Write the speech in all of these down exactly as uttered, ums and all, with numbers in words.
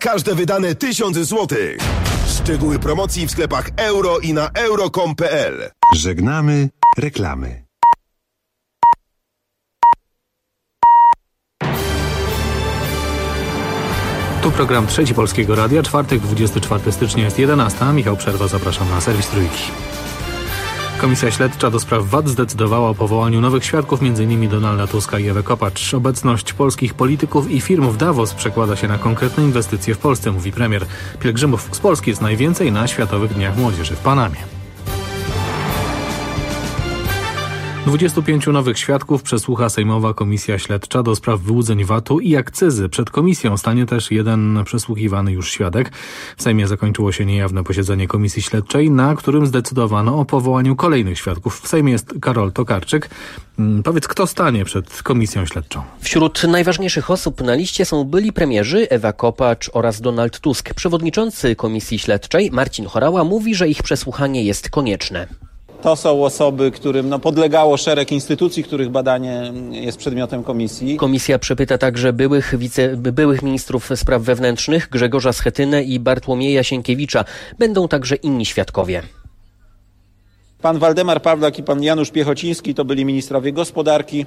każde wydane tysiąc złotych. Szczegóły promocji w sklepach euro i na euro kropka com kropka p l. Żegnamy reklamy. Tu program Trzeci Polskiego Radia, czwartek, dwudziestego czwartego stycznia jest jedenasta. Michał Przerwa, zapraszam na serwis Trójki. Komisja Śledcza do spraw V A T zdecydowała o powołaniu nowych świadków, m.in. Donalda Tuska i Ewę Kopacz. Obecność polskich polityków i firm w Davos przekłada się na konkretne inwestycje w Polsce, mówi premier. Pielgrzymów z Polski jest najwięcej na Światowych Dniach Młodzieży w Panamie. dwudziestu pięciu nowych świadków przesłucha Sejmowa Komisja Śledcza do spraw wyłudzeń V A T-u i akcyzy. Przed komisją stanie też jeden przesłuchiwany już świadek. W Sejmie zakończyło się niejawne posiedzenie Komisji Śledczej, na którym zdecydowano o powołaniu kolejnych świadków. W Sejmie jest Karol Tokarczyk. Powiedz, kto stanie przed Komisją Śledczą? Wśród najważniejszych osób na liście są byli premierzy Ewa Kopacz oraz Donald Tusk. Przewodniczący Komisji Śledczej Marcin Horała mówi, że ich przesłuchanie jest konieczne. To są osoby, którym no, podlegało szereg instytucji, których badanie jest przedmiotem komisji. Komisja przepyta także byłych, wice, byłych ministrów spraw wewnętrznych Grzegorza Schetynę i Bartłomieja Sienkiewicza. Będą także inni świadkowie. Pan Waldemar Pawlak i pan Janusz Piechociński to byli ministrowie gospodarki.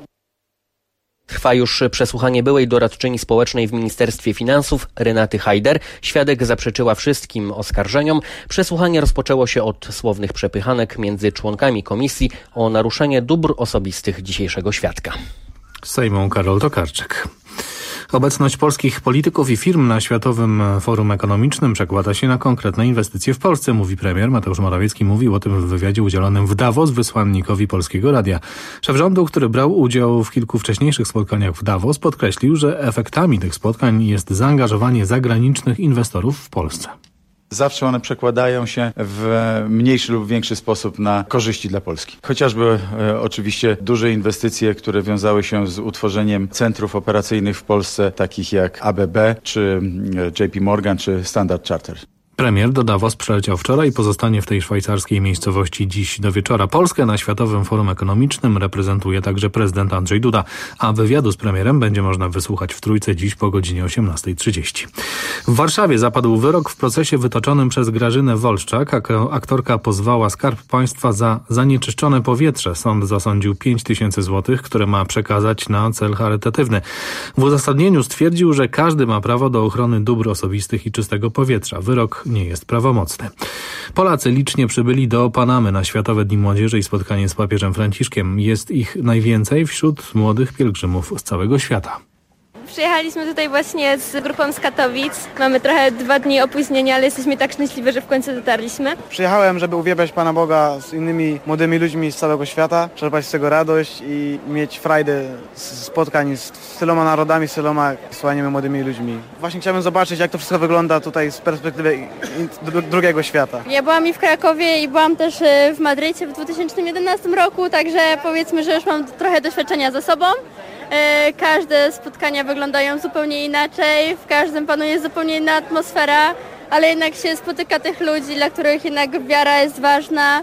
Trwa już przesłuchanie byłej doradczyni społecznej w Ministerstwie Finansów Renaty Hajder. Świadek zaprzeczyła wszystkim oskarżeniom. Przesłuchanie rozpoczęło się od słownych przepychanek między członkami komisji o naruszenie dóbr osobistych dzisiejszego świadka. Z Sejmu Karol Tokarczyk. Obecność polskich polityków i firm na Światowym Forum Ekonomicznym przekłada się na konkretne inwestycje w Polsce, mówi premier. Mateusz Morawiecki mówił o tym w wywiadzie udzielonym w Davos wysłannikowi Polskiego Radia. Szef rządu, który brał udział w kilku wcześniejszych spotkaniach w Davos, podkreślił, że efektami tych spotkań jest zaangażowanie zagranicznych inwestorów w Polsce. Zawsze one przekładają się w mniejszy lub większy sposób na korzyści dla Polski. Chociażby e, oczywiście duże inwestycje, które wiązały się z utworzeniem centrów operacyjnych w Polsce, takich jak A B B, czy J P Morgan, czy Standard Chartered. Premier do Davos przyleciał wczoraj i pozostanie w tej szwajcarskiej miejscowości dziś do wieczora. Polskę na Światowym Forum Ekonomicznym reprezentuje także prezydent Andrzej Duda, a wywiadu z premierem będzie można wysłuchać w Trójce dziś po godzinie osiemnastej trzydzieści. W Warszawie zapadł wyrok w procesie wytoczonym przez Grażynę Wolszczak. Aktorka pozwała Skarb Państwa za zanieczyszczone powietrze. Sąd zasądził pięć tysięcy złotych, które ma przekazać na cel charytatywny. W uzasadnieniu stwierdził, że każdy ma prawo do ochrony dóbr osobistych i czystego powietrza. Wyrok nie jest prawomocny. Polacy licznie przybyli do Panamy na Światowe Dni Młodzieży i spotkanie z papieżem Franciszkiem. Jest ich najwięcej wśród młodych pielgrzymów z całego świata. Przyjechaliśmy tutaj właśnie z grupą z Katowic. Mamy trochę dwa dni opóźnienia, ale jesteśmy tak szczęśliwi, że w końcu dotarliśmy. Przyjechałem, żeby uwielbiać Pana Boga z innymi młodymi ludźmi z całego świata, czerpać z tego radość i mieć frajdę z spotkań z tyloma narodami, z tyloma wspaniałymi młodymi ludźmi. Właśnie chciałbym zobaczyć, jak to wszystko wygląda tutaj z perspektywy drugiego świata. Ja byłam i w Krakowie i byłam też w Madrycie w dwa tysiące jedenastym roku, także powiedzmy, że już mam trochę doświadczenia za sobą. Każde spotkania wyglądają zupełnie inaczej, w każdym panuje zupełnie inna atmosfera, ale jednak się spotyka tych ludzi, dla których jednak wiara jest ważna.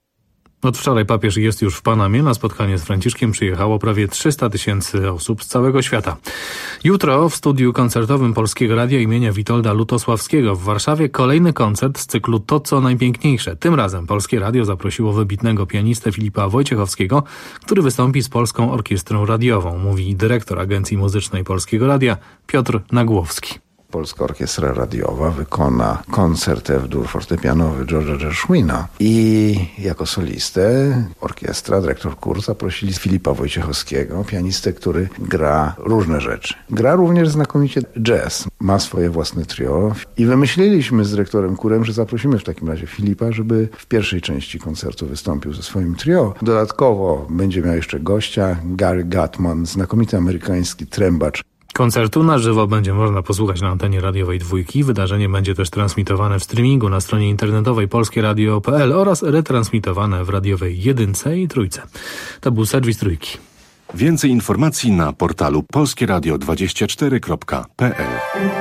Od wczoraj papież jest już w Panamie. Na spotkanie z Franciszkiem przyjechało prawie trzysta tysięcy osób z całego świata. Jutro w studiu koncertowym Polskiego Radia imienia Witolda Lutosławskiego w Warszawie kolejny koncert z cyklu To, co najpiękniejsze. Tym razem Polskie Radio zaprosiło wybitnego pianistę Filipa Wojciechowskiego, który wystąpi z Polską Orkiestrą Radiową, mówi dyrektor Agencji Muzycznej Polskiego Radia Piotr Nagłowski. Polska Orkiestra Radiowa wykona koncert F-dur fortepianowy George'a Gershwina i jako solistę orkiestra, dyrektor chór zaprosili Filipa Wojciechowskiego, pianistę, który gra różne rzeczy. Gra również znakomicie jazz, ma swoje własne trio i wymyśliliśmy z dyrektorem chórem, że zaprosimy w takim razie Filipa, żeby w pierwszej części koncertu wystąpił ze swoim trio. Dodatkowo będzie miał jeszcze gościa, Gary Gutman, znakomity amerykański trębacz. Koncertu na żywo będzie można posłuchać na antenie radiowej Dwójki. Wydarzenie będzie też transmitowane w streamingu na stronie internetowej polskie radio kropka p l oraz retransmitowane w radiowej Jedynce i Trójce. To był serwis Trójki. Więcej informacji na portalu polskie radio dwadzieścia cztery kropka p l.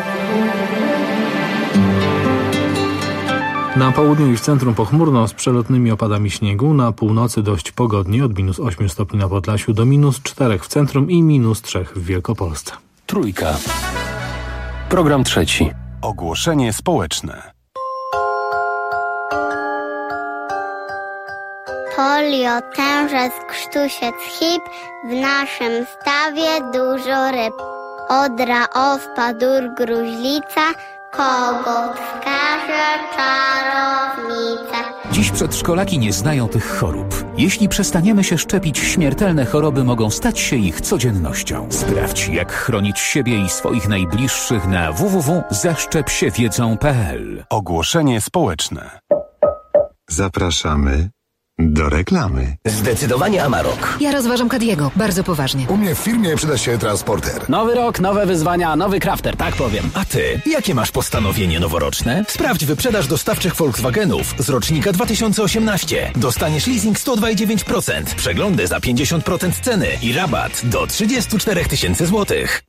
Na południu i w centrum pochmurno z przelotnymi opadami śniegu. Na północy dość pogodnie, od minus ośmiu stopni na Podlasiu do minus czterech w centrum i minus trzech w Wielkopolsce. Trójka. Program trzeci. Ogłoszenie społeczne. Polio, tężec, krztusiec, hip, w naszym stawie dużo ryb. Odra, ospa, dur, gruźlica, kogut, wskaże czarownica. Dziś przedszkolaki nie znają tych chorób. Jeśli przestaniemy się szczepić, śmiertelne choroby mogą stać się ich codziennością. Sprawdź, jak chronić siebie i swoich najbliższych na w w w kropka zaszczep się wiedzą kropka p l. Ogłoszenie społeczne. Zapraszamy do reklamy. Zdecydowanie Amarok. Ja rozważam Caddiego, bardzo poważnie. U mnie w firmie przyda się transporter. Nowy rok, nowe wyzwania, nowy crafter, tak powiem. A ty, jakie masz postanowienie noworoczne? Sprawdź wyprzedaż dostawczych Volkswagenów z rocznika dwa tysiące osiemnaście. Dostaniesz leasing sto dwa i dziewięć procent, przeglądy za pięćdziesiąt procent ceny i rabat do trzydzieści cztery tysiące złotych.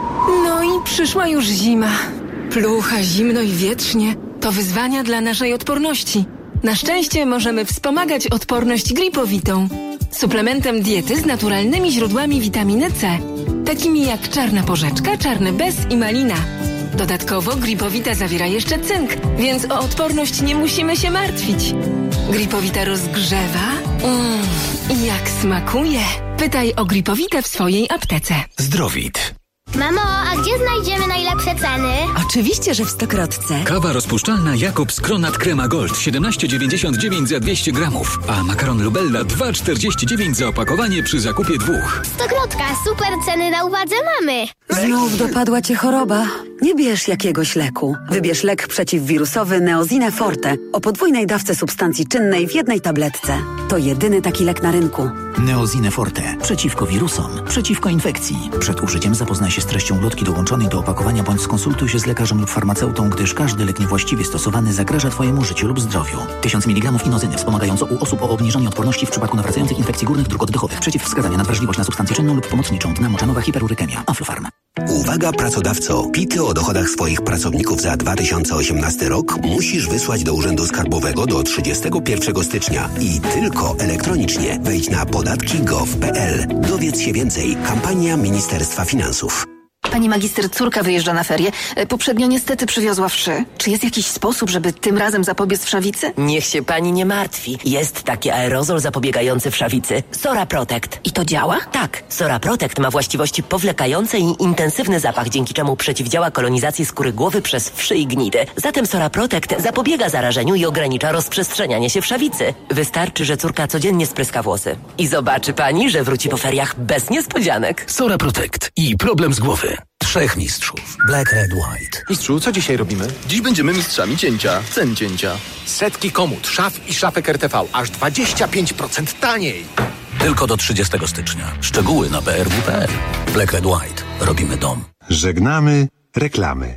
No i przyszła już zima. Plucha, zimno i wietrznie. To wyzwania dla naszej odporności. Na szczęście możemy wspomagać odporność gripowitą. Suplementem diety z naturalnymi źródłami witaminy C, takimi jak czarna porzeczka, czarny bez i malina. Dodatkowo gripowita zawiera jeszcze cynk, więc o odporność nie musimy się martwić. Gripowita rozgrzewa. Mmm, i jak smakuje. Pytaj o gripowitę w swojej aptece. Zdrowit. Mamo, a gdzie znajdziemy najlepsze ceny? Oczywiście, że w Stokrotce. Kawa rozpuszczalna Jakobs Kronat Crema Gold siedemnaście dziewięćdziesiąt dziewięć za dwieście gramów, a makaron Lubella dwa czterdzieści dziewięć za opakowanie przy zakupie dwóch. Stokrotka, super ceny na uwadze mamy. Znów dopadła cię choroba? Nie bierz jakiegoś leku. Wybierz lek przeciwwirusowy Neosine Forte o podwójnej dawce substancji czynnej w jednej tabletce. To jedyny taki lek na rynku. Neosine Forte. Przeciwko wirusom, przeciwko infekcji. Przed użyciem zapoznaj się z treścią ulotki dołączonej do opakowania bądź skonsultuj się z lekarzem lub farmaceutą, gdyż każdy lek niewłaściwie stosowany zagraża Twojemu życiu lub zdrowiu. tysiąc miligramów inozyny wspomagająco u osób o obniżonej odporności w przypadku nawracających infekcji górnych dróg oddechowych. Przeciwwskazania na wrażliwość na substancję czynną lub pomocniczą dna moczanowa hiperurykemia. Aflofarm. Uwaga pracodawco! Pity o dochodach swoich pracowników za dwa tysiące osiemnasty rok musisz wysłać do Urzędu Skarbowego do trzydziestego pierwszego stycznia i tylko elektronicznie. Wejdź na podatki kropka gov kropka p l. Dowiedz się więcej. Kampania Ministerstwa Finansów. Pani magister, córka wyjeżdża na ferie. Poprzednio niestety przywiozła wszy. Czy jest jakiś sposób, żeby tym razem zapobiec wszawicy? Niech się pani nie martwi. Jest taki aerozol zapobiegający wszawicy. Sora Protect. I to działa? Tak. Sora Protect ma właściwości powlekające i intensywny zapach, dzięki czemu przeciwdziała kolonizacji skóry głowy przez wszy i gnidy. Zatem Sora Protect zapobiega zarażeniu i ogranicza rozprzestrzenianie się wszawicy. Wystarczy, że córka codziennie spryska włosy. I zobaczy pani, że wróci po feriach bez niespodzianek. Sora Protect i problem z głowy. Trzech mistrzów. Black, Red, White. Mistrzu, co dzisiaj robimy? Dziś będziemy mistrzami cięcia. Cen cięcia. Setki komód, szaf i szafek R T V. Aż dwadzieścia pięć procent taniej. Tylko do trzydziestego stycznia. Szczegóły na b r w kropka p l. Black, Red, White. Robimy dom. Żegnamy reklamy.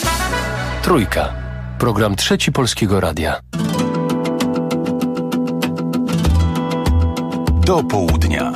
Trójka. Program Trzeci Polskiego Radia. Do południa.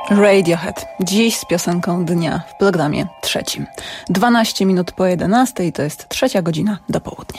Radiohead. Dziś z piosenką dnia w programie trzecim. dwanaście minut po jedenastej, to jest trzecia godzina do południa.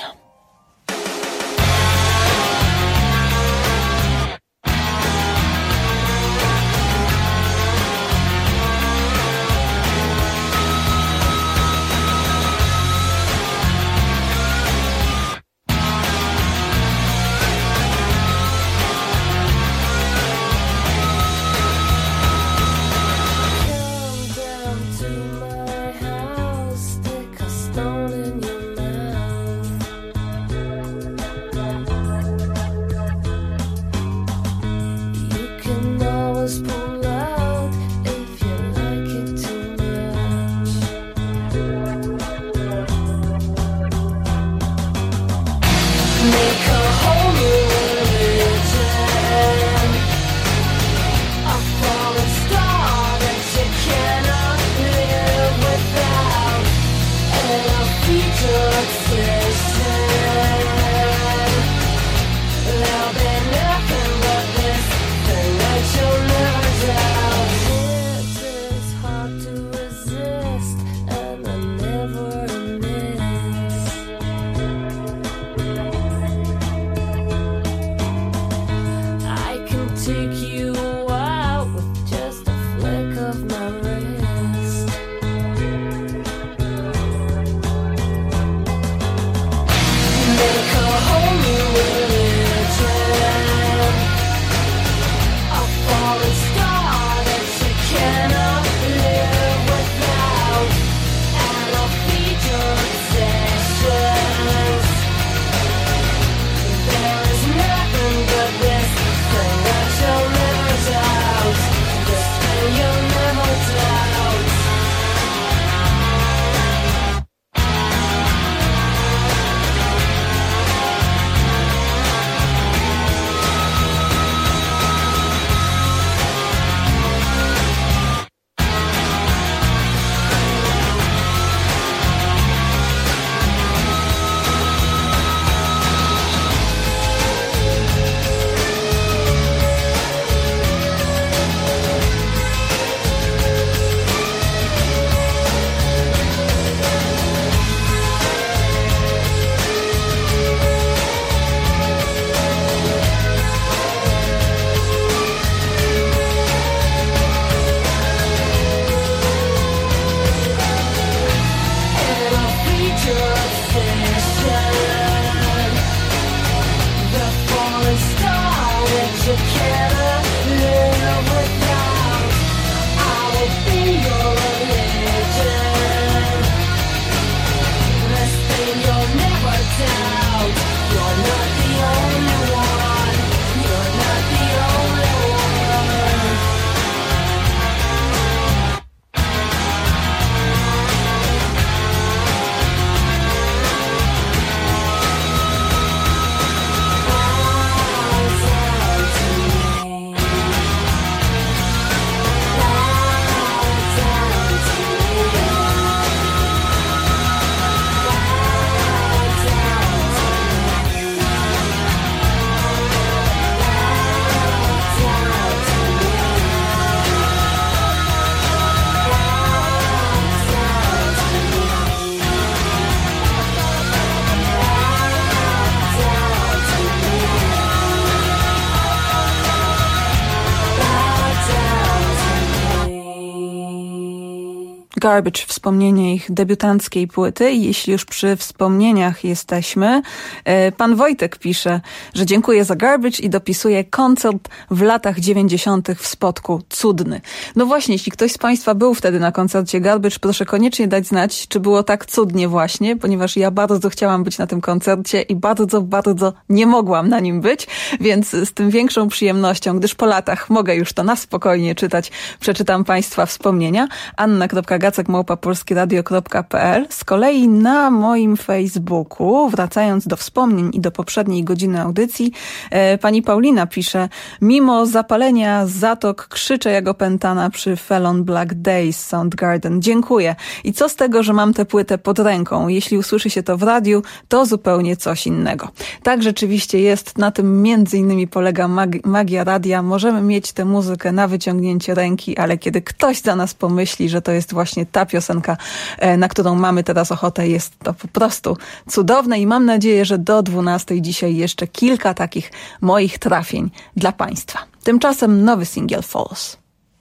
Garbage, wspomnienie ich debiutanckiej płyty. I jeśli już przy wspomnieniach jesteśmy, pan Wojtek pisze, że dziękuję za Garbage i dopisuje koncert w latach dziewięćdziesiątych w Spodku. Cudny. No właśnie, jeśli ktoś z Państwa był wtedy na koncercie Garbage, proszę koniecznie dać znać, czy było tak cudnie właśnie, ponieważ ja bardzo chciałam być na tym koncercie i bardzo, bardzo nie mogłam na nim być, więc z tym większą przyjemnością, gdyż po latach mogę już to na spokojnie czytać, przeczytam Państwa wspomnienia. Anna Gacek jacek małpa polskie radio kropka p l. Z kolei na moim Facebooku, wracając do wspomnień i do poprzedniej godziny audycji, pani Paulina pisze: mimo zapalenia zatok krzyczę jak opętana przy Fell Black Days Soundgarden. Dziękuję. I co z tego, że mam tę płytę pod ręką? Jeśli usłyszy się to w radiu, to zupełnie coś innego. Tak rzeczywiście jest. Na tym między innymi polega mag- magia radia. Możemy mieć tę muzykę na wyciągnięcie ręki, ale kiedy ktoś za nas pomyśli, że to jest właśnie ta piosenka, na którą mamy teraz ochotę, jest to po prostu cudowne i mam nadzieję, że do dwunastej dzisiaj jeszcze kilka takich moich trafień dla Państwa. Tymczasem nowy singiel Falls.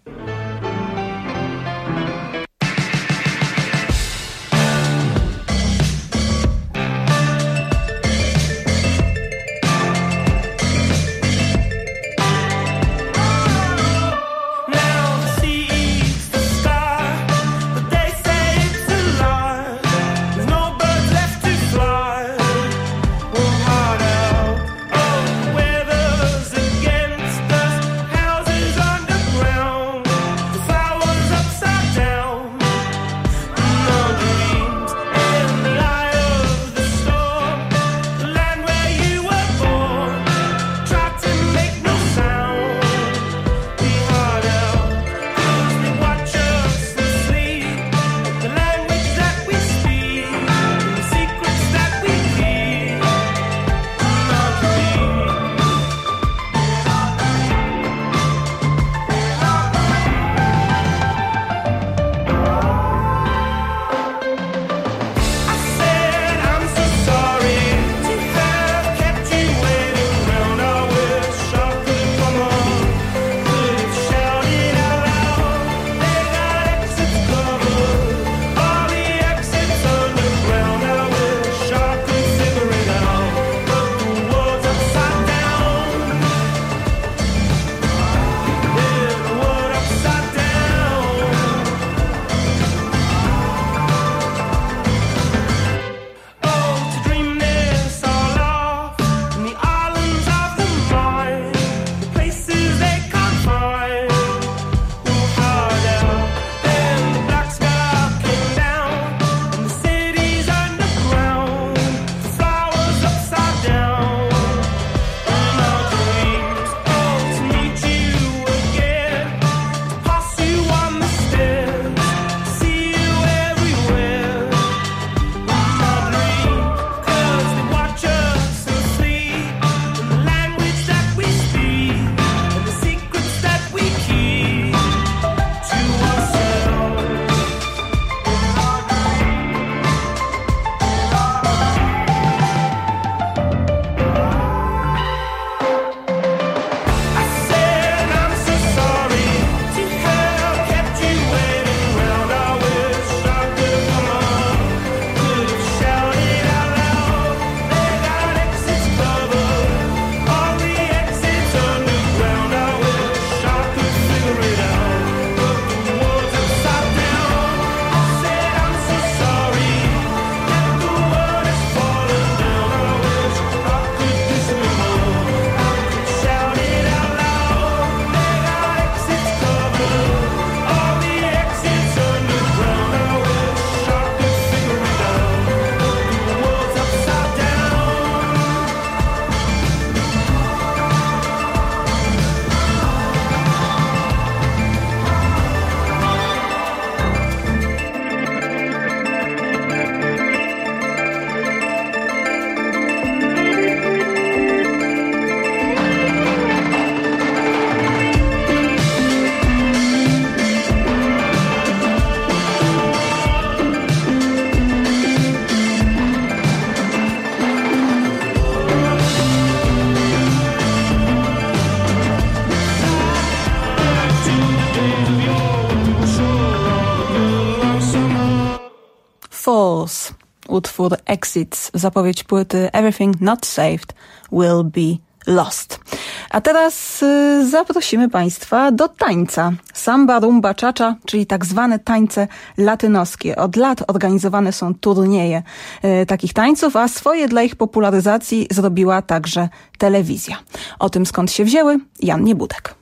Falls, utwór Exits, zapowiedź płyty Everything Not Saved Will Be Lost. A teraz y, zaprosimy Państwa do tańca. Samba, rumba, cha-cha, czyli tak zwane tańce latynoskie. Od lat organizowane są turnieje y, takich tańców, a swoje dla ich popularyzacji zrobiła także telewizja. O tym, skąd się wzięły, Jan Niebudek.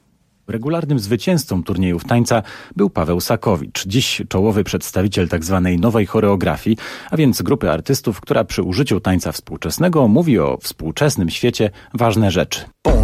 Regularnym zwycięzcą turniejów tańca był Paweł Sakowicz, dziś czołowy przedstawiciel tzw. nowej choreografii, a więc grupy artystów, która przy użyciu tańca współczesnego mówi o współczesnym świecie ważne rzeczy.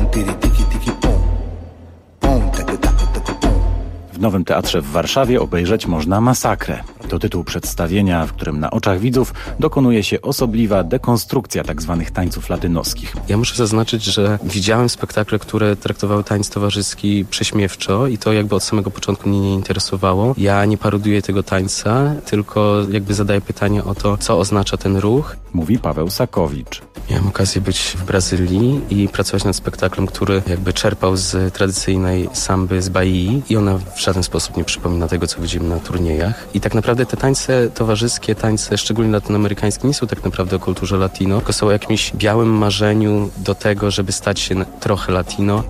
W Nowym Teatrze w Warszawie obejrzeć można Masakrę. To tytuł przedstawienia, w którym na oczach widzów dokonuje się osobliwa dekonstrukcja tzw. tańców latynoskich. Ja muszę zaznaczyć, że widziałem spektakle, które traktowały tańc towarzyski prześmiewczo i to jakby od samego początku mnie nie interesowało. Ja nie paroduję tego tańca, tylko jakby zadaję pytanie o to, co oznacza ten ruch. Mówi Paweł Sakowicz. Miałem okazję być w Brazylii i pracować nad spektaklem, który jakby czerpał z tradycyjnej samby z Bahii i ona w żaden sposób nie przypomina tego, co widzimy na turniejach. I tak naprawdę te tańce towarzyskie, tańce szczególnie latynoamerykańskie nie są tak naprawdę o kulturze latino, tylko są o jakimś białym marzeniu do tego, żeby stać się trochę latino.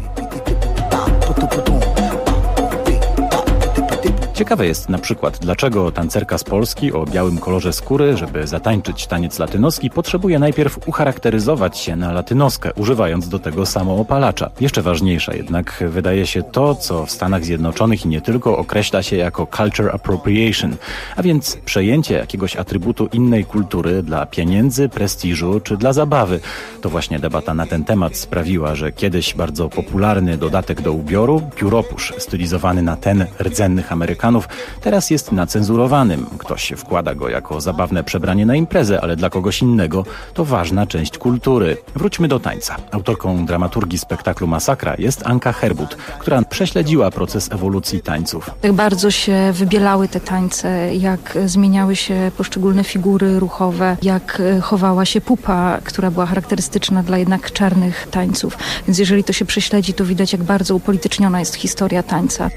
Ciekawe jest na przykład, dlaczego tancerka z Polski o białym kolorze skóry, żeby zatańczyć taniec latynoski, potrzebuje najpierw ucharakteryzować się na latynoskę, używając do tego samoopalacza. Jeszcze ważniejsze jednak wydaje się to, co w Stanach Zjednoczonych i nie tylko określa się jako culture appropriation, a więc przejęcie jakiegoś atrybutu innej kultury dla pieniędzy, prestiżu czy dla zabawy. To właśnie debata na ten temat sprawiła, że kiedyś bardzo popularny dodatek do ubioru, pióropusz, stylizowany na ten rdzennych Amerykanów, teraz jest nacenzurowanym. Ktoś wkłada go jako zabawne przebranie na imprezę, ale dla kogoś innego to ważna część kultury. Wróćmy do tańca. Autorką dramaturgii spektaklu Masakra jest Anka Herbut, która prześledziła proces ewolucji tańców. Jak bardzo się wybielały te tańce, jak zmieniały się poszczególne figury ruchowe, jak chowała się pupa, która była charakterystyczna dla jednak czarnych tańców. Więc jeżeli to się prześledzi, to widać, jak bardzo upolityczniona jest historia tańca.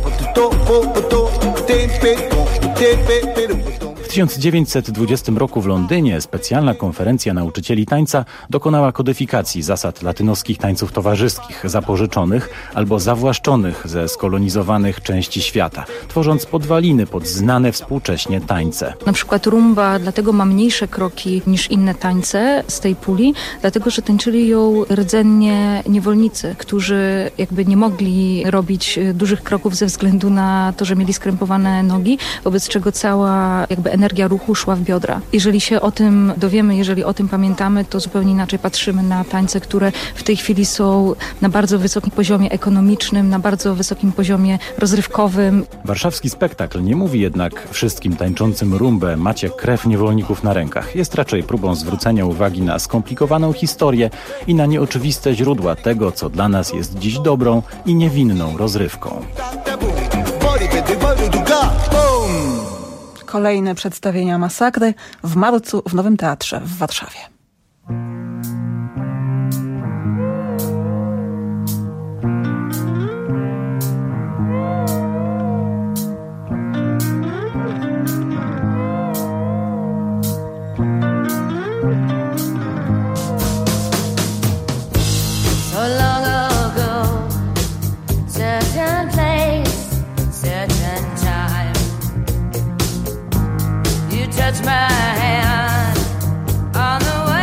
W tysiąc dziewięćset dwudziestym roku w Londynie specjalna konferencja nauczycieli tańca dokonała kodyfikacji zasad latynoskich tańców towarzyskich, zapożyczonych albo zawłaszczonych ze skolonizowanych części świata, tworząc podwaliny pod znane współcześnie tańce. Na przykład rumba dlatego ma mniejsze kroki niż inne tańce z tej puli, dlatego że tańczyli ją rdzennie niewolnicy, którzy jakby nie mogli robić dużych kroków ze względu na to, że mieli skrępowane nogi, wobec czego cała jakby energia ruchu szła w biodra. Jeżeli się o tym dowiemy, jeżeli o tym pamiętamy, to zupełnie inaczej patrzymy na tańce, które w tej chwili są na bardzo wysokim poziomie ekonomicznym, na bardzo wysokim poziomie rozrywkowym. Warszawski spektakl nie mówi jednak wszystkim tańczącym rumbę macie krew niewolników na rękach. Jest raczej próbą zwrócenia uwagi na skomplikowaną historię i na nieoczywiste źródła tego, co dla nas jest dziś dobrą i niewinną rozrywką. Kolejne przedstawienia Masakry w marcu w Nowym Teatrze w Warszawie. Touch my hand on the way.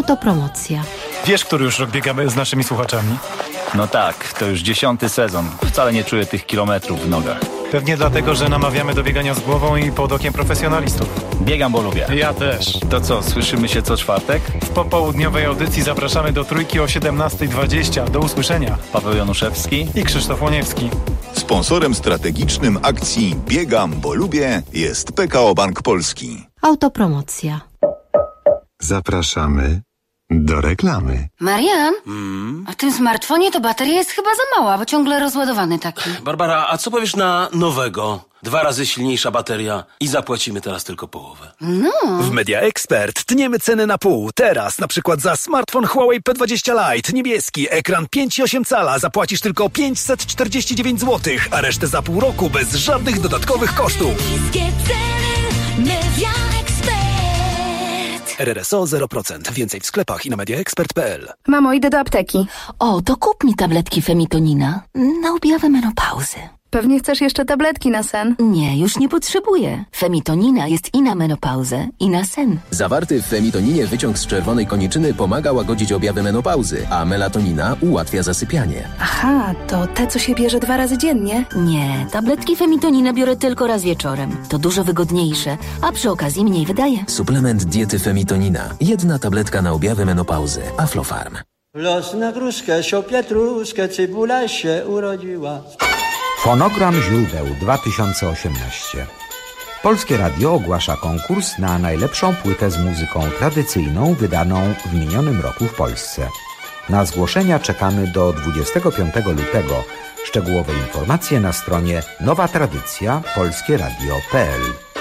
Autopromocja. Wiesz, który już rok biegamy z naszymi słuchaczami? No tak, to już dziesiąty sezon. Wcale nie czuję tych kilometrów w nogach. Pewnie dlatego, że namawiamy do biegania z głową i pod okiem profesjonalistów. Biegam, bo lubię. Ja też. To co, słyszymy się co czwartek? W popołudniowej audycji zapraszamy do Trójki o siedemnasta dwadzieścia. Do usłyszenia. Paweł Januszewski i Krzysztof Łoniewski. Sponsorem strategicznym akcji Biegam, bo lubię jest P K O Bank Polski. Autopromocja. Zapraszamy do reklamy. Marian, mm? a w tym smartfonie to bateria jest chyba za mała, bo ciągle rozładowany taki. Barbara, a co powiesz na nowego? Dwa razy silniejsza bateria i zapłacimy teraz tylko połowę. No. W Media Expert tniemy ceny na pół. Teraz na przykład za smartfon Huawei P dwadzieścia Lite niebieski, ekran pięć i osiem cala zapłacisz tylko pięćset czterdzieści dziewięć złotych, a resztę za pół roku bez żadnych dodatkowych kosztów. Media Expert. R R S O zero procent. Więcej w sklepach i na mediaexpert kropka p l. Mamo, idę do apteki. O, to kup mi tabletki Femitonina na objawę menopauzy. Pewnie chcesz jeszcze tabletki na sen. Nie, już nie potrzebuję. Femitonina jest i na menopauzę, i na sen. Zawarty w femitoninie wyciąg z czerwonej koniczyny pomaga łagodzić objawy menopauzy, a melatonina ułatwia zasypianie. Aha, to te, co się bierze dwa razy dziennie? Nie, tabletki Femitonina biorę tylko raz wieczorem. To dużo wygodniejsze, a przy okazji mniej wydaje. Suplement diety Femitonina. Jedna tabletka na objawy menopauzy. Aflofarm. Los na gruszkę, sio pietruszkę, cebula się urodziła. Fonogram źródeł dwa tysiące osiemnaście. Polskie Radio ogłasza konkurs na najlepszą płytę z muzyką tradycyjną wydaną w minionym roku w Polsce. Na zgłoszenia czekamy do dwudziestego piątego lutego. Szczegółowe informacje na stronie nowa tradycja polskie radio kropka p l.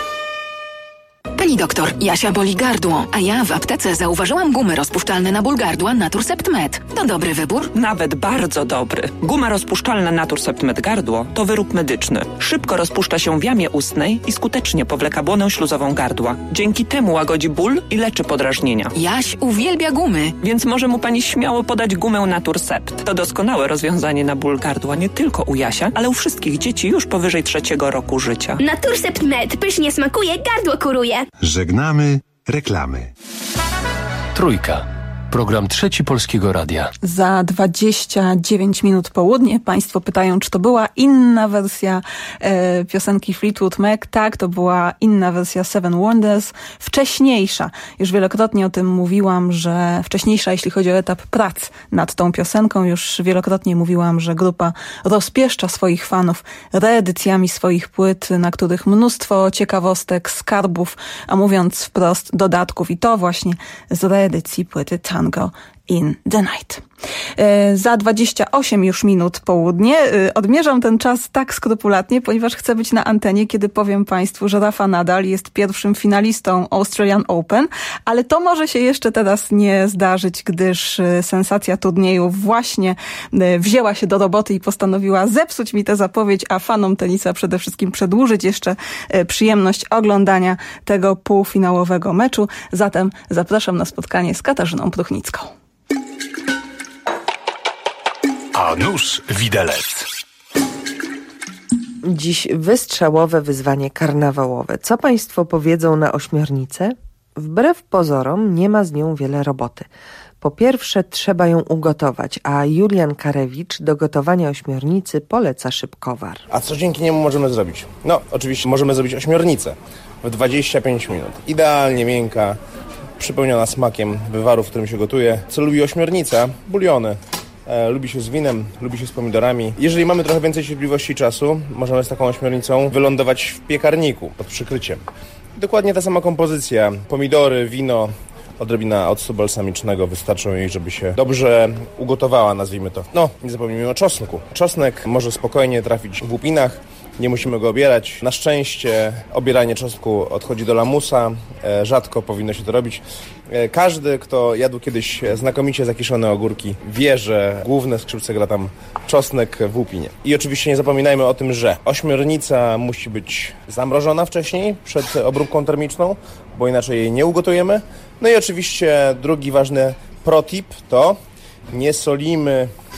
Pani doktor, Jasia boli gardło, a ja w aptece zauważyłam gumy rozpuszczalne na ból gardła Naturcept Med. To dobry wybór? Nawet bardzo dobry. Guma rozpuszczalna Naturcept Med gardło to wyrób medyczny. Szybko rozpuszcza się w jamie ustnej i skutecznie powleka błonę śluzową gardła. Dzięki temu łagodzi ból i leczy podrażnienia. Jaś uwielbia gumy. Więc może mu pani śmiało podać gumę Naturcept. To doskonałe rozwiązanie na ból gardła nie tylko u Jasia, ale u wszystkich dzieci już powyżej trzeciego roku życia. Naturcept Med pysznie smakuje, gardło kuruje. Żegnamy reklamy. Trójka. Program Trzeci Polskiego Radia. Za dwadzieścia dziewięć minut południe państwo pytają, czy to była inna wersja e, piosenki Fleetwood Mac. Tak, to była inna wersja Seven Wonders, wcześniejsza. Już wielokrotnie o tym mówiłam, że wcześniejsza, jeśli chodzi o etap prac nad tą piosenką. Już wielokrotnie mówiłam, że grupa rozpieszcza swoich fanów reedycjami swoich płyt, na których mnóstwo ciekawostek, skarbów, a mówiąc wprost, dodatków. I to właśnie z reedycji płyty Tango in the Night. E, za dwadzieścia osiem już minut południe. E, odmierzam ten czas tak skrupulatnie, ponieważ chcę być na antenie, kiedy powiem państwu, że Rafa Nadal jest pierwszym finalistą Australian Open, ale to może się jeszcze teraz nie zdarzyć, gdyż e, sensacja turnieju właśnie e, wzięła się do roboty i postanowiła zepsuć mi tę zapowiedź, a fanom tenisa przede wszystkim przedłużyć jeszcze e, przyjemność oglądania tego półfinałowego meczu. Zatem zapraszam na spotkanie z Katarzyną Pruchnicką. A nuż widelec. Dziś wystrzałowe wyzwanie karnawałowe. Co państwo powiedzą na ośmiornicę? Wbrew pozorom nie ma z nią wiele roboty. Po pierwsze trzeba ją ugotować, a Julian Karewicz do gotowania ośmiornicy poleca szybkowar. A co dzięki niemu możemy zrobić? No, oczywiście możemy zrobić ośmiornicę w dwadzieścia pięć minut. Idealnie miękka, przypełniona smakiem wywaru, w którym się gotuje. Co lubi ośmiornica? Buliony. E, lubi się z winem, lubi się z pomidorami. Jeżeli mamy trochę więcej cierpliwości i czasu, możemy z taką ośmiornicą wylądować w piekarniku pod przykryciem. Dokładnie ta sama kompozycja. Pomidory, wino, odrobina octu balsamicznego wystarczą jej, żeby się dobrze ugotowała, nazwijmy to. No, nie zapomnijmy o czosnku. Czosnek może spokojnie trafić w łupinach. Nie musimy go obierać. Na szczęście obieranie czosnku odchodzi do lamusa. E, rzadko powinno się to robić. E, każdy, kto jadł kiedyś znakomicie zakiszone ogórki, wie, że główne skrzypce gra tam czosnek w łupinie. I oczywiście nie zapominajmy o tym, że ośmiornica musi być zamrożona wcześniej, przed obróbką termiczną, bo inaczej jej nie ugotujemy. No i oczywiście drugi ważny protip to nie solimy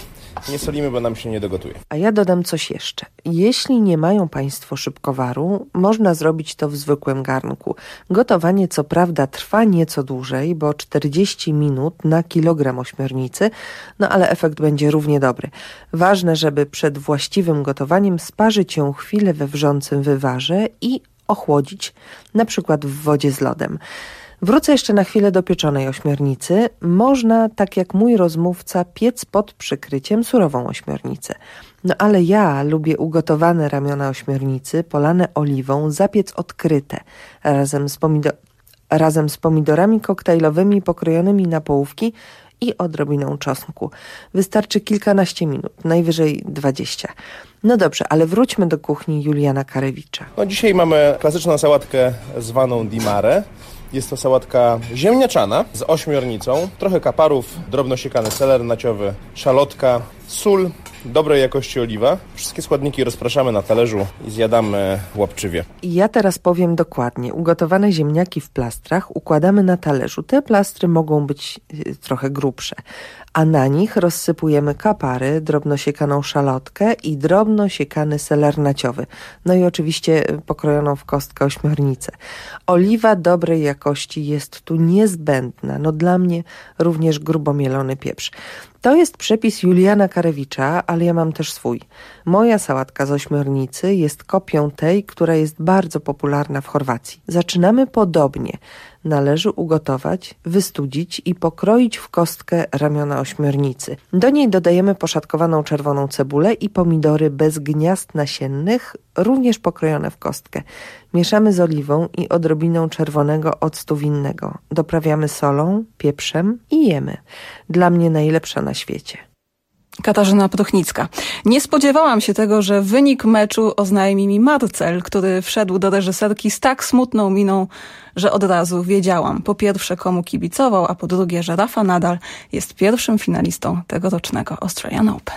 Nie solimy, bo nam się nie dogotuje. A ja dodam coś jeszcze. Jeśli nie mają Państwo szybkowaru, można zrobić to w zwykłym garnku. Gotowanie co prawda trwa nieco dłużej, bo czterdzieści minut na kilogram ośmiornicy, no ale efekt będzie równie dobry. Ważne, żeby przed właściwym gotowaniem sparzyć ją chwilę we wrzącym wywarze i ochłodzić, na przykład w wodzie z lodem. Wrócę jeszcze na chwilę do pieczonej ośmiornicy. Można, tak jak mój rozmówca, piec pod przykryciem surową ośmiornicę. No ale ja lubię ugotowane ramiona ośmiornicy, polane oliwą, zapiec odkryte, razem z, pomido- razem z pomidorami koktajlowymi pokrojonymi na połówki i odrobiną czosnku. Wystarczy kilkanaście minut, najwyżej dwadzieścia. No dobrze, ale wróćmy do kuchni Juliana Karewicza. No dzisiaj mamy klasyczną sałatkę zwaną di mare. Jest to sałatka ziemniaczana z ośmiornicą, trochę kaparów, drobno siekany seler naciowy, szalotka, sól, dobrej jakości oliwa. Wszystkie składniki rozpraszamy na talerzu i zjadamy łapczywie. I ja teraz powiem dokładnie. Ugotowane ziemniaki w plastrach układamy na talerzu. Te plastry mogą być y, trochę grubsze, a na nich rozsypujemy kapary, drobno siekaną szalotkę i drobno siekany seler naciowy. No i oczywiście pokrojoną w kostkę ośmiornicę. Oliwa dobrej jakości jest tu niezbędna. No dla mnie również grubo mielony pieprz. To jest przepis Juliana Karewicza, ale ja mam też swój. Moja sałatka z ośmiornicy jest kopią tej, która jest bardzo popularna w Chorwacji. Zaczynamy podobnie. Należy ugotować, wystudzić i pokroić w kostkę ramiona ośmiornicy. Do niej dodajemy poszatkowaną czerwoną cebulę i pomidory bez gniazd nasiennych, również pokrojone w kostkę. Mieszamy z oliwą i odrobiną czerwonego octu winnego. Doprawiamy solą, pieprzem i jemy. Dla mnie najlepsza na świecie. Katarzyna Pruchnicka. Nie spodziewałam się tego, że wynik meczu oznajmi mi Marcel, który wszedł do reżyserki z tak smutną miną, że od razu wiedziałam. Po pierwsze, komu kibicował, a po drugie, że Rafa Nadal jest pierwszym finalistą tegorocznego Australian Open.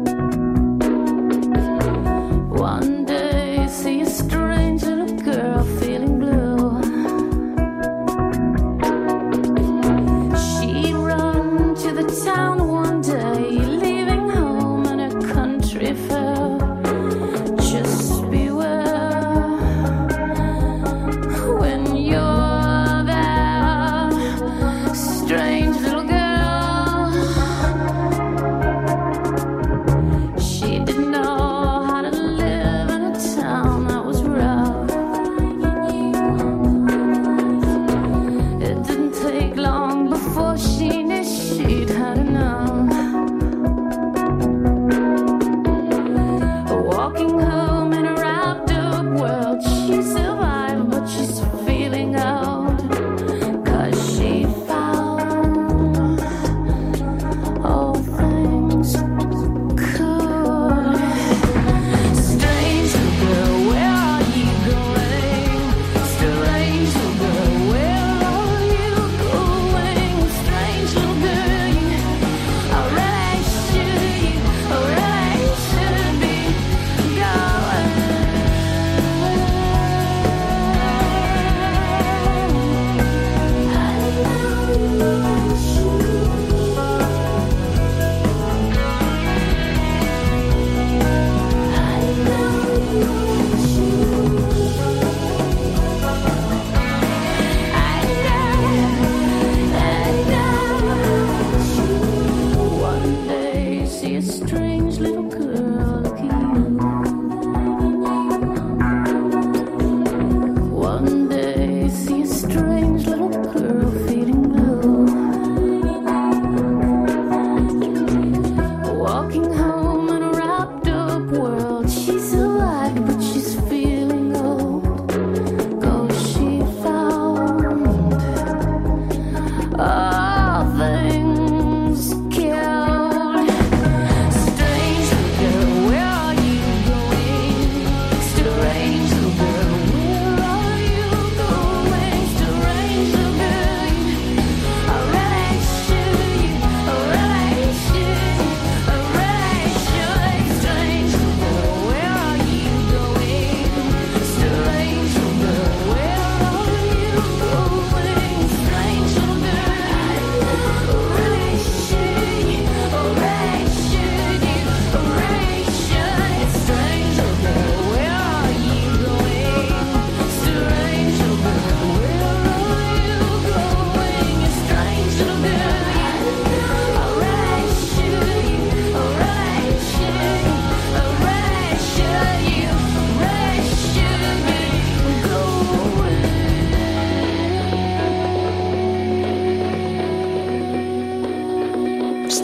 One day, see a strange little girl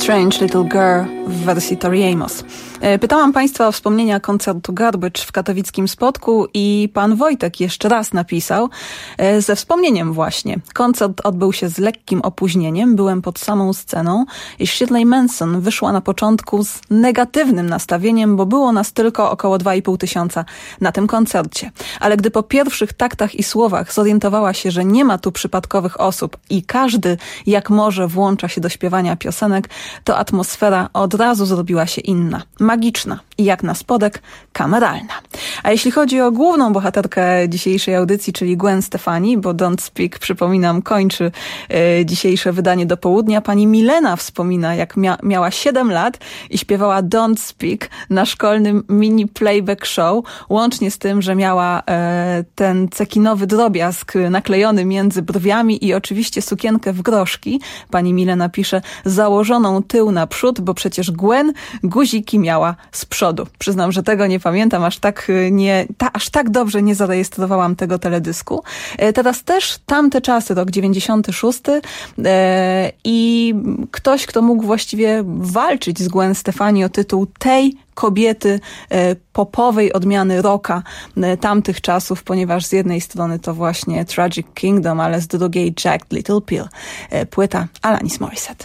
Strange Little Girl w wersji Tori Amos. Pytałam Państwa o wspomnienia koncertu Garbage w katowickim Spodku i pan Wojtek jeszcze raz napisał ze wspomnieniem właśnie. Koncert odbył się z lekkim opóźnieniem, byłem pod samą sceną i Shirley Manson wyszła na początku z negatywnym nastawieniem, bo było nas tylko około dwa i pół tysiąca na tym koncercie. Ale gdy po pierwszych taktach i słowach zorientowała się, że nie ma tu przypadkowych osób i każdy jak może włącza się do śpiewania piosenek, to atmosfera od razu zrobiła się inna. Magiczna i jak na spodek kameralna. A jeśli chodzi o główną bohaterkę dzisiejszej audycji, czyli Gwen Stefani, bo Don't Speak, przypominam, kończy e, dzisiejsze wydanie do południa, pani Milena wspomina, jak mia- miała siedem lat i śpiewała Don't Speak na szkolnym mini playback show, łącznie z tym, że miała e, ten cekinowy drobiazg naklejony między brwiami i oczywiście sukienkę w groszki. Pani Milena pisze, założoną tył na przód, bo przecież Gwen guziki miała z przodu. Przyznam, że tego nie pamiętam, aż tak nie, ta, aż tak dobrze nie zarejestrowałam tego teledysku. E, teraz też tamte czasy, rok dziewięćdziesiąty szósty e, i ktoś, kto mógł właściwie walczyć z Gwen Stefani o tytuł tej kobiety e, popowej odmiany rocka e, tamtych czasów, ponieważ z jednej strony to właśnie Tragic Kingdom, ale z drugiej Jagged Little Pill. E, płyta Alanis Morissette.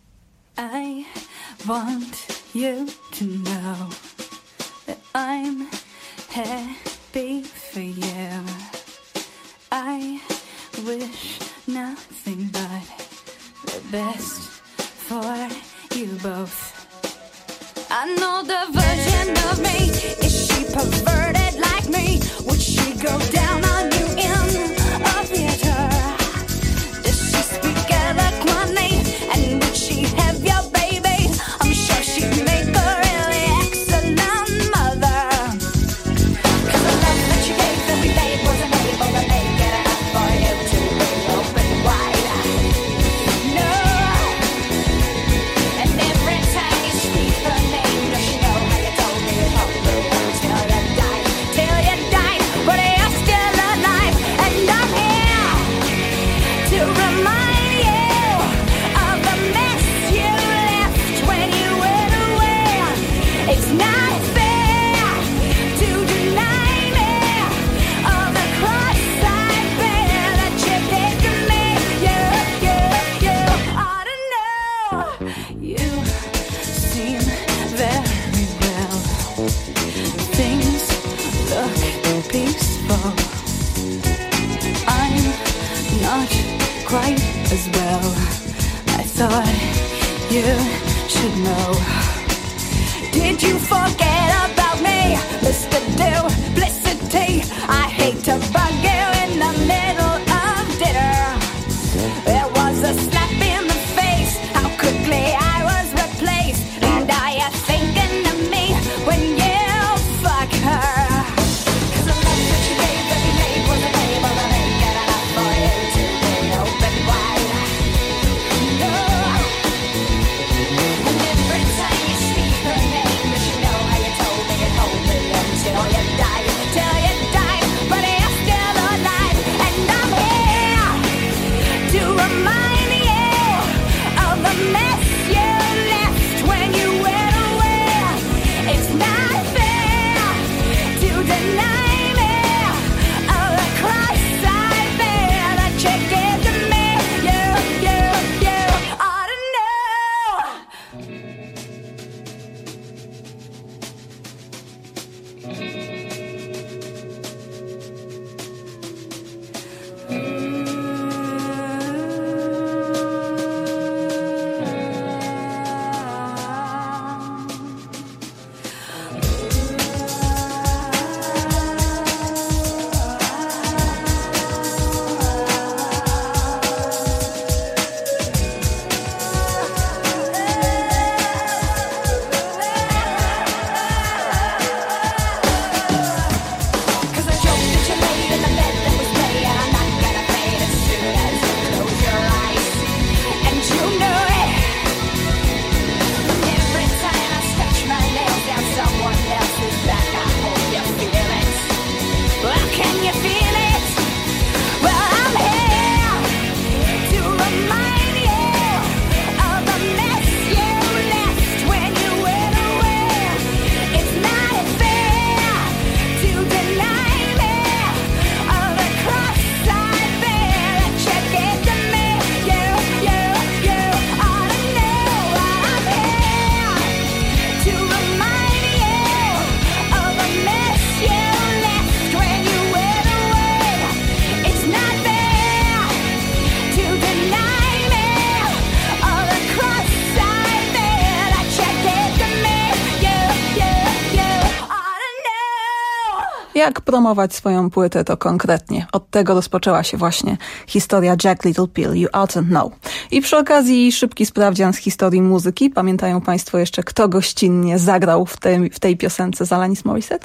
I want you to know that I'm happy for you. I wish nothing but the best for you both. I know the version of me, is she perverted like me? Would she go down on you in a theater? Does she speak eloquently, and would she have your baby? I'm sure she'd make a really excellent mother. 'Cause the love that you gave every day wasn't able to make it enough for you to be open wide. No, and every time you speak her name, does she know how you told me you told me till you died, till you died, but you're still alive, and I'm here to remind you of the mess you left when you went away. It's not fair to deny me of the cross I bear that you did to me. You, you, you ought to know. You seem very well. Things look peaceful. I'm not quite as well. I thought you should know. Did you forget about me, Mister Duplicity? I hate to bug you in the middle of dinner. There was a slap in the face, how quickly I was replaced. And are you thinking of me when you fuck her? 'Cause the love that you gave every day wasn't able to make it enough for you to be open wide. No, and every time you speak her name, does she know how you told me you told me until you died, till you died, but you're still alive, and jak promować swoją płytę to konkretnie. Od tego rozpoczęła się właśnie historia Jagged Little Pill, You Oughtn't Know. I przy okazji szybki sprawdzian z historii muzyki. Pamiętają Państwo jeszcze, kto gościnnie zagrał w tej, w tej piosence z Alanis Morissette?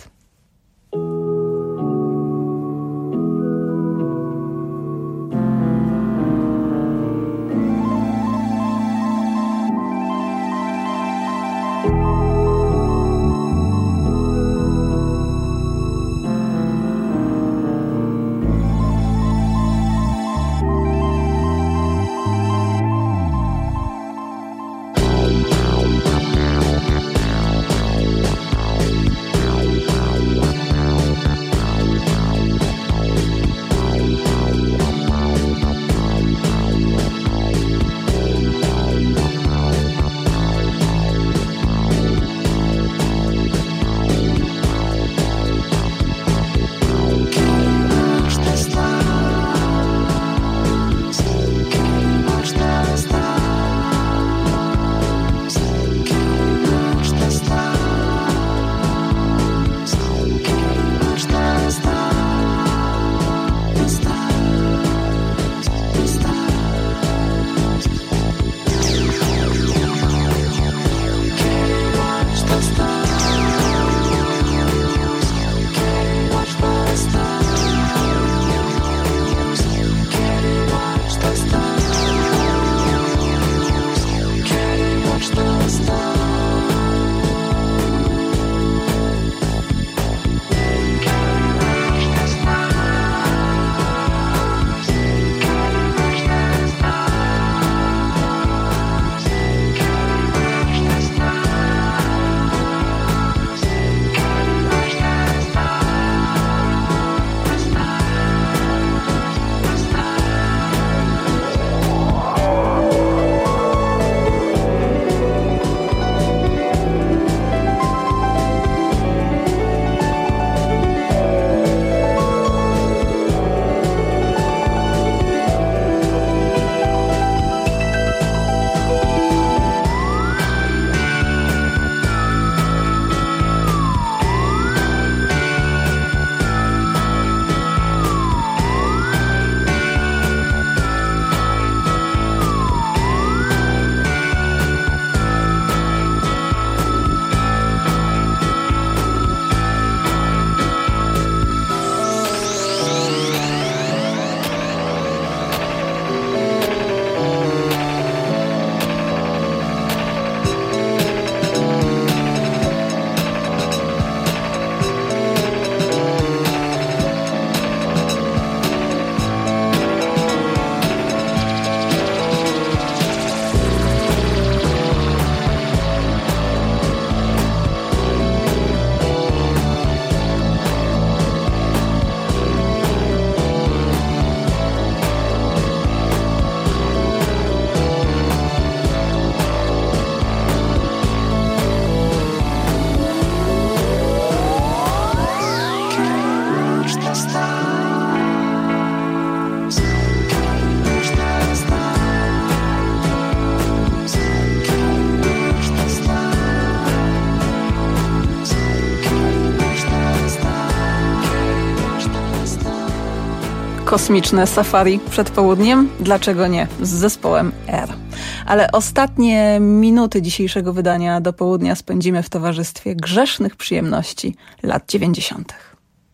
Kosmiczne safari przed południem? Dlaczego nie? Z zespołem R. Ale ostatnie minuty dzisiejszego wydania do południa spędzimy w towarzystwie grzesznych przyjemności lat dziewięćdziesiątych.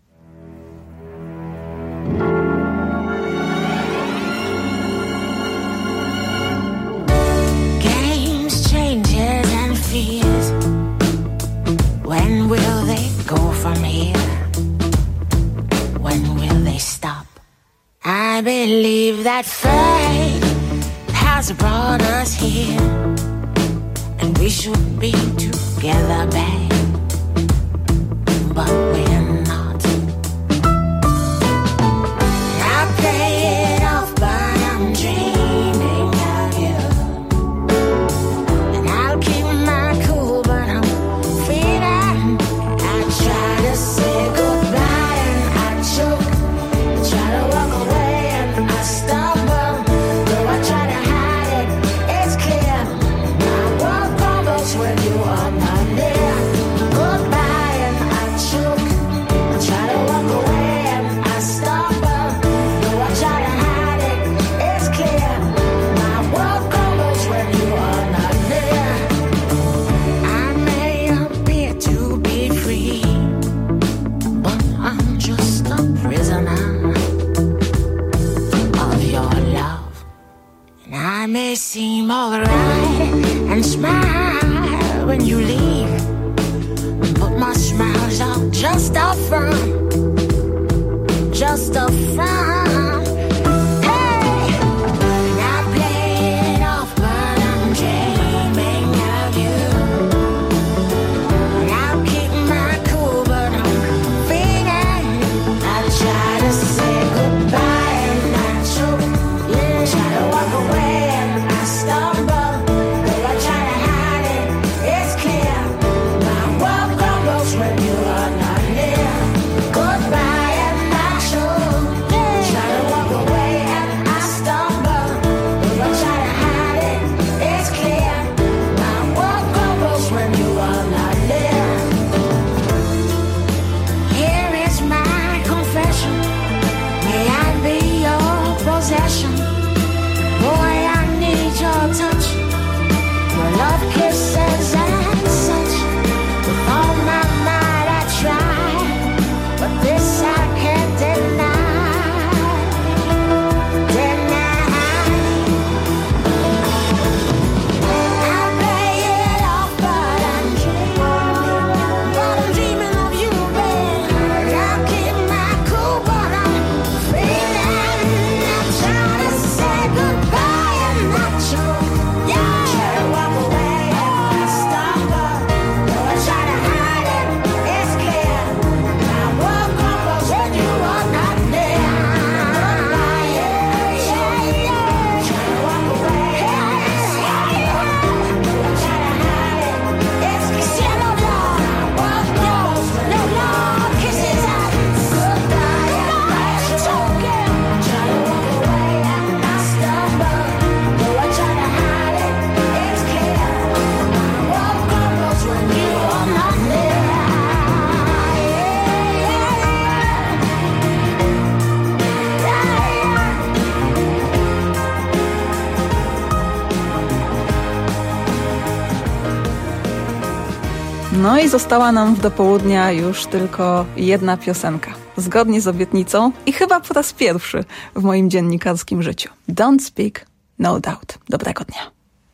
Games, changes and fears. When will they go from here? When will they stop? I believe that fate has brought us here, and we should be together, babe, but we're not. I play it off, but I'm dreaming of you, and I'll keep my cool, but I'm feeling. I try to say goodbye and I choke, I try to walk away and I stumble, though I try to hide it, it's clear. My world crumbles when you are not near. Goodbye and I choke, they seem alright and smile when you leave. But my smile's all just a front, just a front. Hey, and I play it off, but I'm dreaming of you. And I'll keep my cool, but I'm feeling. I try to say goodbye and not choke. Yeah, try to walk away and I stumble. Though I try to hide it, it's clear. My world crumbles when you are not near. Goodbye and not choke. Try to walk away and I stumble. Though I try to hide it, it's clear. My world crumbles when you are not near. Here is my confession. May I be your possession. Boy, I need your touch, your love kisses and such. With all my might I try, but this I can't deny, deny. I play it off, but I'm dreaming, but I'm dreaming of you, babe. I'll keep my cool, but I'm feeling. I'm trying to say goodbye and not choke. Yeah, try to walk away and I stumble. Though I try to hide it, it's clear. My world crumbles when you are not there. Goodbye, yeah, yeah, yeah. Try to walk away and I stumble. Though I try to hide it, it's clear. No love, my world crumbles when no love kisses us. Goodbye, and I choke. Try to walk away and I stumble. Though I try to hide it, it's clear. My world crumbles when you are not there. No i została nam w dopołudnia już tylko jedna piosenka. Zgodnie z obietnicą i chyba po raz pierwszy w moim dziennikarskim życiu. Don't Speak, No Doubt. Dobrego dnia.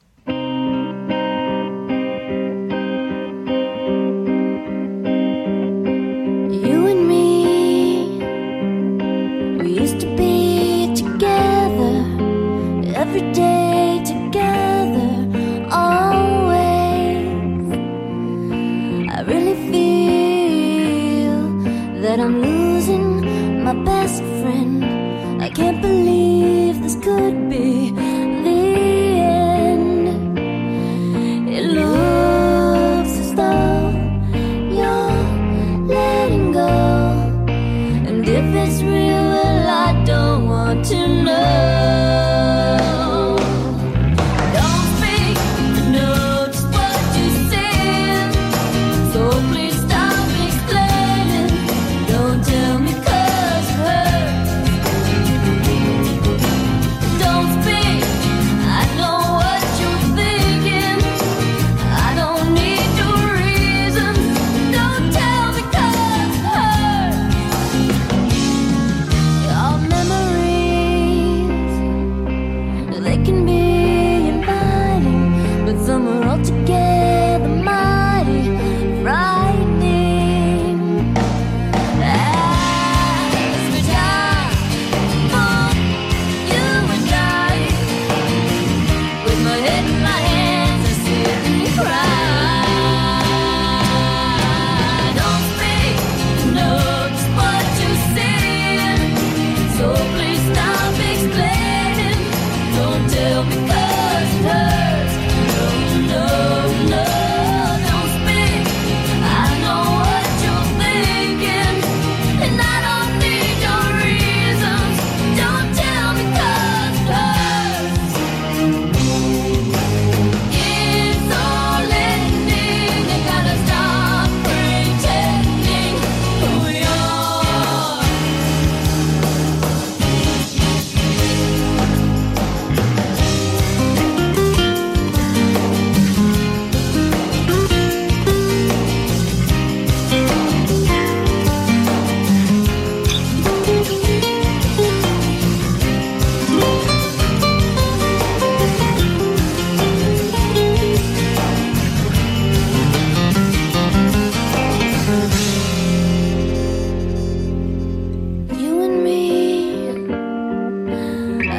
You and me, we used to be together, every day together, always. I really feel that I'm losing my best friend. I can't believe this could be the end. It looks as though you're letting go, and if it's real, well, I don't want to know. Don't speak, I know just what you said, so please stop explaining. Don't tell me 'cause it hurts. Don't speak,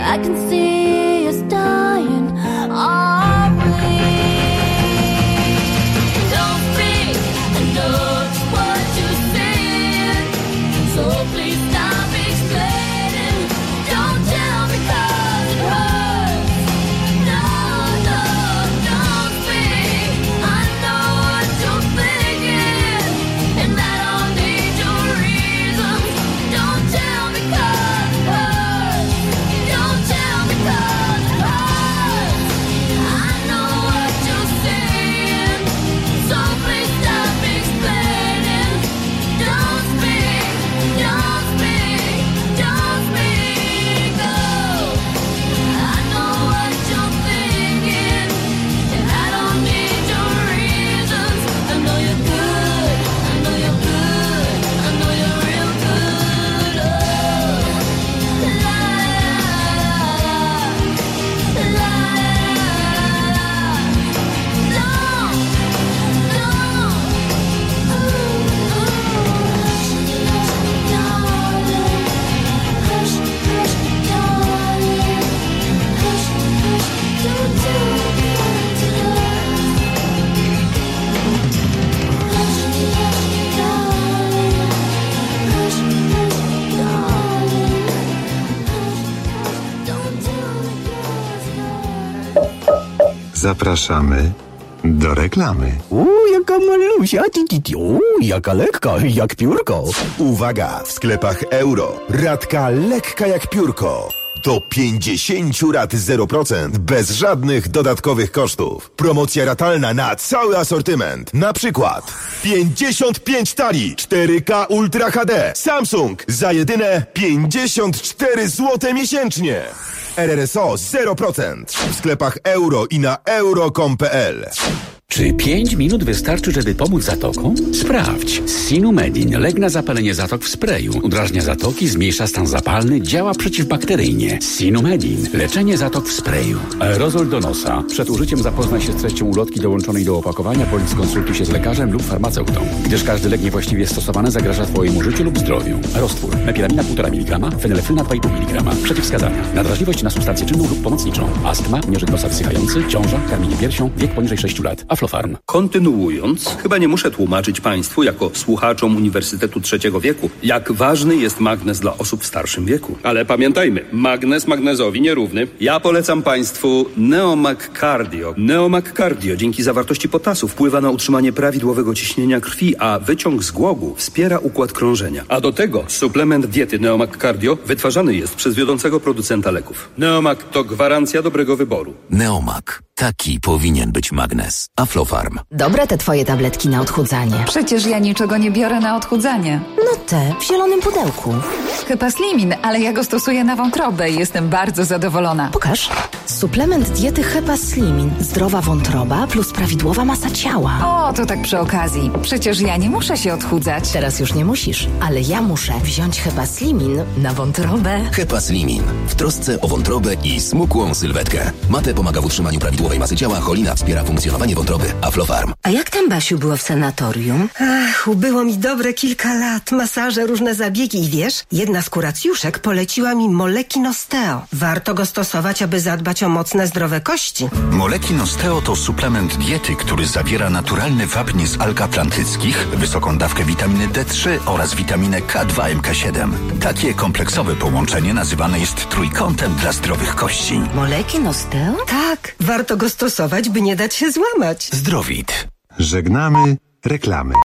I can see us dying, are we? Don't speak, I know it's what you're saying, so please stop explaining. Don't tell me 'cause it hurts. No, no, don't speak. I know what you're thinking, and I don't need your reasons. Don't tell me 'cause it hurts. Don't tell me 'cause it hurts. I know what you're saying, so please stop explaining. Don't speak, don't speak, don't speak. Oh, I know what you're thinking, and I don't need your reasons. I know you're good, I know you're good, I know you're real good. Oh, la la la la la. Zapraszamy do reklamy. Uuu, jaka malusia, ti, ti, ti. Uuu, jaka lekka, jak piórko. Uwaga, w sklepach Euro. Ratka lekka jak piórko. Do pięćdziesięciu rat zero procent bez żadnych dodatkowych kosztów. Promocja ratalna na cały asortyment. Na przykład pięćdziesiąt pięć talii cztery K Ultra H D Samsung za jedyne pięćdziesiąt cztery złote miesięcznie. R R S O zero procent. W sklepach Euro i na euro kropka com kropka p l. Czy pięć minut wystarczy, żeby pomóc zatokom? Sprawdź. Sinumedin. Lek na zapalenie zatok w sprayu. Udrażnia zatoki, zmniejsza stan zapalny, działa przeciwbakteryjnie. Sinumedin. Leczenie zatok w sprayu. Aerozol do nosa. Przed użyciem zapoznaj się z treścią ulotki dołączonej do opakowania, bądź skonsultuj się z lekarzem lub farmaceutą, gdyż każdy lek niewłaściwie stosowany zagraża Twojemu życiu lub zdrowiu. Roztwór. Mepiramina półtora miligrama, fenylefryna dwa i pół miligrama. Przeciwwskazania. Nadwrażliwość na substancję czynną lub pomocniczą. Astma, nieżyt nosa wysychający, ciąża, karmienie piersią, wiek poniżej sześciu lat. Aflofarm. Kontynuując, chyba nie muszę tłumaczyć Państwu, jako słuchaczom Uniwersytetu Trzeciego Wieku, jak ważny jest magnez dla osób w starszym wieku. Ale pamiętajmy, magnez magnezowi nierówny. Ja polecam Państwu Neomag Cardio. Neomag Cardio dzięki zawartości potasu wpływa na utrzymanie prawidłowego ciśnienia krwi, a wyciąg z głogu wspiera układ krążenia. A do tego suplement diety Neomag Cardio wytwarzany jest przez wiodącego producenta leków. Neomag to gwarancja dobrego wyboru. Neomag. Taki powinien być magnez. Aflofarm. Dobre te twoje tabletki na odchudzanie. Przecież ja niczego nie biorę na odchudzanie. No te, w zielonym pudełku. Chyba Slimin, ale ja go stosuję na wątrobę i jestem bardzo zadowolona. Pokaż. Suplement diety Hepa Slimin. Zdrowa wątroba plus prawidłowa masa ciała. O, to tak przy okazji. Przecież ja nie muszę się odchudzać. Teraz już nie musisz, ale ja muszę wziąć Hepa Slimin na wątrobę. Hepa Slimin. W trosce o wątrobę i smukłą sylwetkę. Mate pomaga w utrzymaniu prawidłowej masy ciała, cholina wspiera funkcjonowanie wątroby. Aflofarm. A jak tam, Basiu, było w sanatorium? Ach, ubyło mi dobre kilka lat. Masaże, różne zabiegi i wiesz, jedna z kuracjuszek poleciła mi Molekinosteo. Warto go stosować, aby zadbać o mocne, zdrowe kości. Molekinosteo to suplement diety, który zawiera naturalny wapń z alg atlantyckich, wysoką dawkę witaminy D trzy oraz witaminę K dwa M K siedem. Takie kompleksowe połączenie nazywane jest trójkątem dla zdrowych kości. Molekinosteo? Tak, warto go stosować, by nie dać się złamać. Zdrowit. Żegnamy reklamy.